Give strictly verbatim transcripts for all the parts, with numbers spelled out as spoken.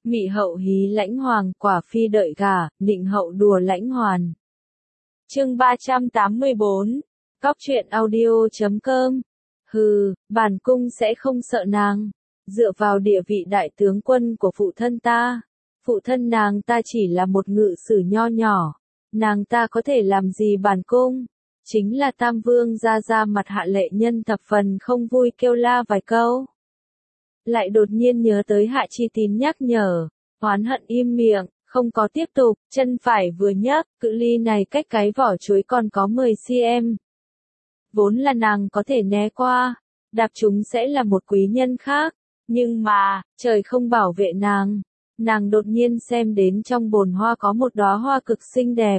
Mị hậu hí lãnh hoàng, quả phi đợi gả, nịnh hậu đùa lãnh hoàn. Chương ba trăm tám mươi bốn. Cóc truyện audio chấm com. Hừ, bản cung sẽ không sợ nàng. Dựa vào địa vị đại tướng quân của phụ thân ta, phụ thân nàng ta chỉ là một ngự sử nho nhỏ, nàng ta có thể làm gì bản cung? Chính là Tam Vương ra ra mặt Hạ Lệ Nhân thập phần không vui kêu la vài câu. Lại đột nhiên nhớ tới Hạ Chi Tín nhắc nhở, oán hận im miệng, không có tiếp tục, chân phải vừa nhấc, cự ly này cách cái vỏ chuối còn có mười xăng-ti-mét. Vốn là nàng có thể né qua, đạp chúng sẽ là một quý nhân khác, nhưng mà, trời không bảo vệ nàng. Nàng đột nhiên xem đến trong bồn hoa có một đóa hoa cực xinh đẹp.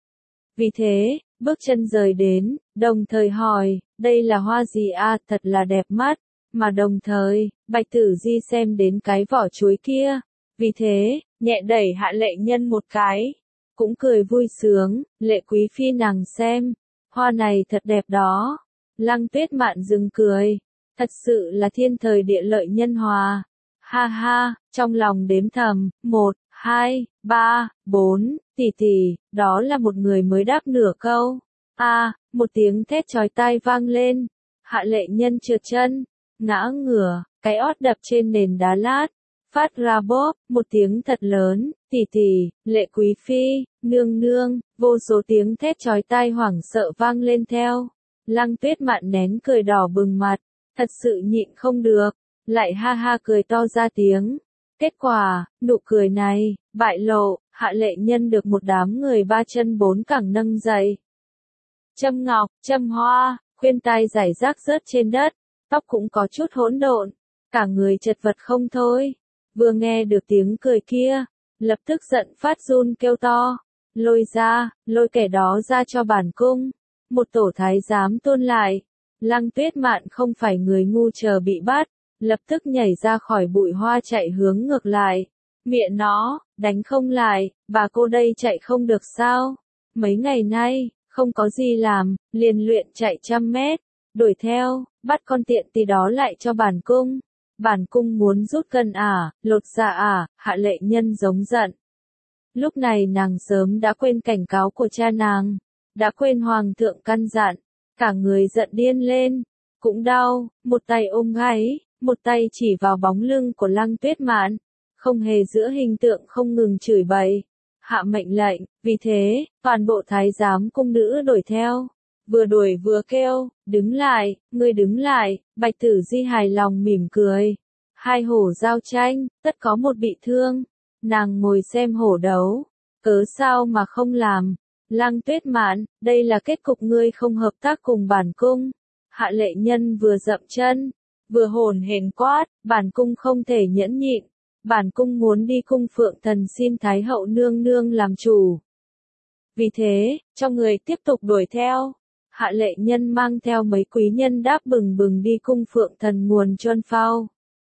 Vì thế, bước chân rời đến, đồng thời hỏi, đây là hoa gì à, thật là đẹp mắt. Mà đồng thời, Bạch Tử Di xem đến cái vỏ chuối kia. Vì thế, nhẹ đẩy Hạ Lệ Nhân một cái. Cũng cười vui sướng, Lệ quý phi nàng xem. Hoa này thật đẹp đó. Lăng Tuyết Mạn dừng cười. Thật sự là thiên thời địa lợi nhân hòa. Ha ha, trong lòng đếm thầm, một, hai, ba, bốn, tỷ tỷ, đó là một người mới đáp nửa câu. A, à, một tiếng thét chói tai vang lên. Hạ Lệ Nhân trượt chân, ngã ngửa, cái ót đập trên nền đá lát, phát ra bóp, một tiếng thật lớn, tỷ tỷ, Lệ quý phi, nương nương, vô số tiếng thét chói tai hoảng sợ vang lên theo. Lăng Tuyết Mạn nén cười đỏ bừng mặt, thật sự nhịn không được, lại ha ha cười to ra tiếng. Kết quả, nụ cười này, bại lộ, Hạ Lệ Nhân được một đám người ba chân bốn cẳng nâng dậy. Châm ngọc, châm hoa, khuyên tai rải rác rớt trên đất, tóc cũng có chút hỗn độn, cả người chật vật không thôi. Vừa nghe được tiếng cười kia, lập tức giận phát run kêu to, lôi ra, lôi kẻ đó ra cho bản cung. Một tổ thái giám tôn lại. Lăng Tuyết Mạn không phải người ngu chờ bị bắt, lập tức nhảy ra khỏi bụi hoa chạy hướng ngược lại. Mẹ nó, đánh không lại, bà cô đây chạy không được sao? Mấy ngày nay, không có gì làm, liền luyện chạy trăm mét, đuổi theo, bắt con tiện tì đó lại cho bản cung. Bản cung muốn rút cân à, lột da à, Hạ Lệ Nhân giống giận. Lúc này nàng sớm đã quên cảnh cáo của cha nàng, đã quên hoàng thượng căn dặn, cả người giận điên lên, cũng đau, một tay ôm gáy, một tay chỉ vào bóng lưng của Lăng Tuyết Mạn, không hề giữa hình tượng không ngừng chửi bậy, hạ mệnh lệnh. Vì thế, toàn bộ thái giám cung nữ đuổi theo, vừa đuổi vừa kêu, đứng lại, ngươi đứng lại. Bạch Tử Di hài lòng mỉm cười, hai hổ giao tranh, tất có một bị thương, nàng ngồi xem hổ đấu, cớ sao mà không làm. Lăng Tuyết Mạn, đây là kết cục ngươi không hợp tác cùng bản cung. Hạ Lệ Nhân vừa dậm chân, vừa hồn hển quát, bản cung không thể nhẫn nhịn, bản cung muốn đi cung phượng thần xin Thái hậu nương nương làm chủ. Vì thế, cho người tiếp tục đuổi theo. Hạ Lệ Nhân mang theo mấy quý nhân đáp bừng bừng đi cung phượng thần nguồn Chuân Phao.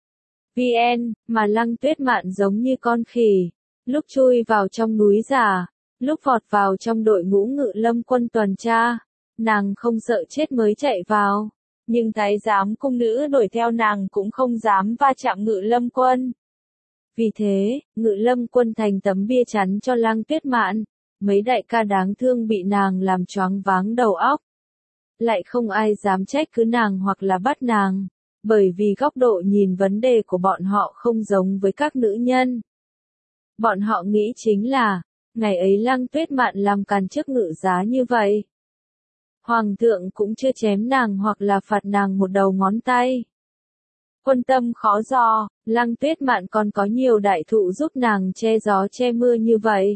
vê en, mà Lăng Tuyết Mạn giống như con khỉ, lúc chui vào trong núi giả, lúc vọt vào trong đội ngũ ngự lâm quân tuần tra, nàng không sợ chết mới chạy vào, nhưng thái giám cung nữ đuổi theo nàng cũng không dám va chạm ngự lâm quân. Vì thế, ngự lâm quân thành tấm bia chắn cho Lăng Tuyết Mạn, mấy đại ca đáng thương bị nàng làm choáng váng đầu óc. Lại không ai dám trách cứ nàng hoặc là bắt nàng, bởi vì góc độ nhìn vấn đề của bọn họ không giống với các nữ nhân. Bọn họ nghĩ chính là, ngày ấy Lăng Tuyết Mạn làm càn trước ngự giá như vậy. Hoàng thượng cũng chưa chém nàng hoặc là phạt nàng một đầu ngón tay. Quân tâm khó dò, Lăng Tuyết Mạn còn có nhiều đại thụ giúp nàng che gió che mưa như vậy.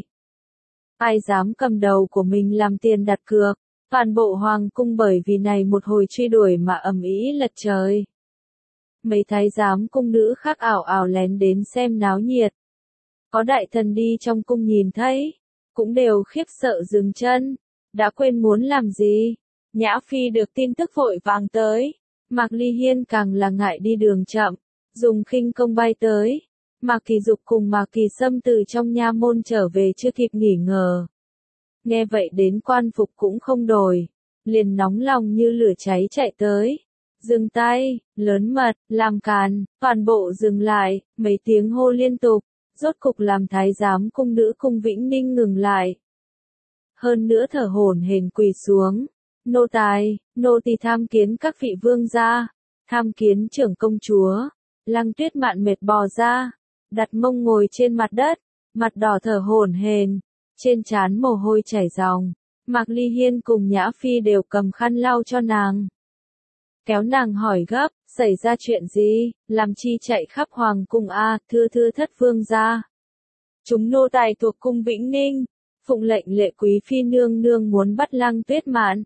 Ai dám cầm đầu của mình làm tiền đặt cược, toàn bộ hoàng cung bởi vì này một hồi truy đuổi mà ầm ĩ lật trời. Mấy thái giám cung nữ khác ảo ảo lén đến xem náo nhiệt. Có đại thần đi trong cung nhìn thấy, cũng đều khiếp sợ dừng chân, đã quên muốn làm gì. Nhã Phi được tin tức vội vàng tới, Mạc Ly Hiên càng là ngại đi đường chậm, dùng khinh công bay tới. Mạc Kỳ Dục cùng Mạc Kỳ Sâm từ trong nha môn trở về chưa kịp nghỉ ngờ. Nghe vậy đến quan phục cũng không đổi, liền nóng lòng như lửa cháy chạy tới. Dừng tay, lớn mật, làm càn, toàn bộ dừng lại, mấy tiếng hô liên tục. rốt cục làm thái giám cung nữ cung Vĩnh Ninh ngừng lại. Hơn nữa thở hổn hển quỳ xuống. Nô tài, nô tỳ tham kiến các vị vương gia, tham kiến trưởng công chúa. Lăng Tuyết Mạn mệt bò ra, đặt mông ngồi trên mặt đất, mặt đỏ thở hổn hển, trên trán mồ hôi chảy ròng. Mạc Ly Hiên cùng Nhã Phi đều cầm khăn lau cho nàng. Kéo nàng hỏi gấp, xảy ra chuyện gì, làm chi chạy khắp hoàng cung a, thưa thưa thất vương gia. Chúng nô tài thuộc cung Vĩnh Ninh, phụng lệnh Lệ quý phi nương nương muốn bắt Lăng Tuyết Mạn.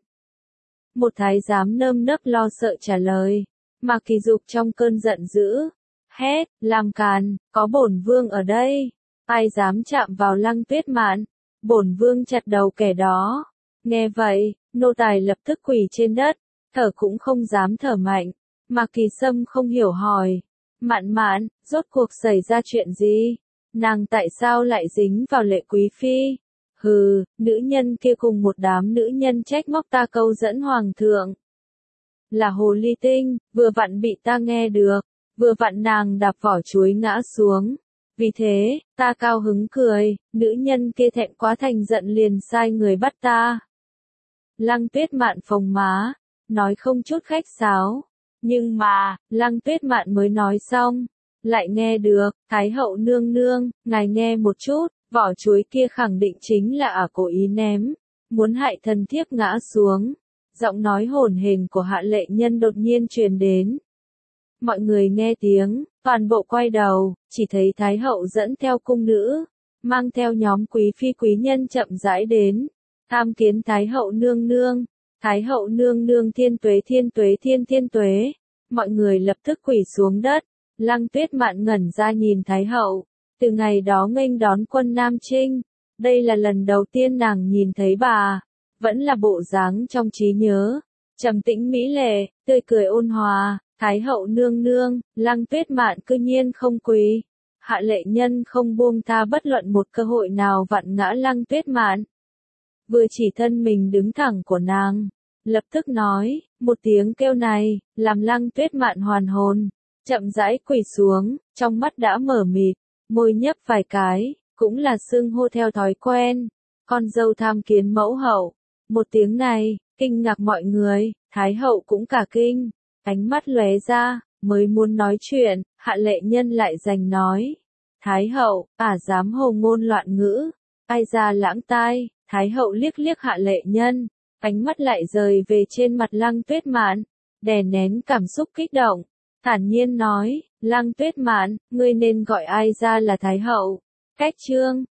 Một thái giám nơm nớp lo sợ trả lời. Mạc Kỳ Dục trong cơn giận dữ, hét, làm càn, có bổn vương ở đây, ai dám chạm vào Lăng Tuyết Mạn, bổn vương chặt đầu kẻ đó. Nghe vậy, nô tài lập tức quỳ trên đất, thở cũng không dám thở mạnh. Mạc Kỳ Sâm không hiểu hỏi, Mạn Mạn, rốt cuộc xảy ra chuyện gì? Nàng tại sao lại dính vào Lệ quý phi? Hừ, nữ nhân kia cùng một đám nữ nhân trách móc ta câu dẫn hoàng thượng. Là hồ ly tinh, vừa vặn bị ta nghe được, vừa vặn nàng đạp vỏ chuối ngã xuống. Vì thế, ta cao hứng cười, nữ nhân kia thẹn quá thành giận liền sai người bắt ta. Lăng Tuyết Mạn phồng má, nói không chút khách sáo. Nhưng mà, Lăng Tuyết Mạn mới nói xong, lại nghe được, Thái hậu nương nương, ngài nghe một chút, vỏ chuối kia khẳng định chính là ả cố ý ném, muốn hại thần thiếp ngã xuống. Giọng nói hổn hển của Hạ Lệ Nhân đột nhiên truyền đến. Mọi người nghe tiếng, toàn bộ quay đầu, chỉ thấy Thái hậu dẫn theo cung nữ, mang theo nhóm quý phi quý nhân chậm rãi đến, tham kiến Thái hậu nương nương. Thái hậu nương nương thiên tuế thiên tuế thiên thiên tuế. Mọi người lập tức quỳ xuống đất. Lăng Tuyết Mạn ngẩn ra nhìn Thái hậu. Từ ngày đó nghênh đón quân Nam Chinh, đây là lần đầu tiên nàng nhìn thấy bà, vẫn là bộ dáng trong trí nhớ, trầm tĩnh mỹ lệ, tươi cười ôn hòa. Thái hậu nương nương, Lăng Tuyết Mạn cư nhiên không quỳ. Hạ Lệ Nhân không buông tha bất luận một cơ hội nào vặn ngã Lăng Tuyết Mạn. Vừa chỉ thân mình đứng thẳng của nàng, lập tức nói, một tiếng kêu này, làm Lăng Tuyết Mạn hoàn hồn, chậm rãi quỳ xuống, trong mắt đã mở mịt, môi nhấp vài cái, cũng là xưng hô theo thói quen, con dâu tham kiến mẫu hậu. Một tiếng này, kinh ngạc mọi người, Thái hậu cũng cả kinh, ánh mắt lóe ra, mới muốn nói chuyện, Hạ Lệ Nhân lại giành nói. Thái hậu, ả dám hồ ngôn loạn ngữ, ai ra lãng tai. Thái hậu liếc liếc Hạ Lệ Nhân, ánh mắt lại rời về trên mặt Lăng Tuyết Mạn, đè nén cảm xúc kích động, thản nhiên nói, Lăng Tuyết Mạn, ngươi nên gọi ai ra là Thái hậu. Cách chương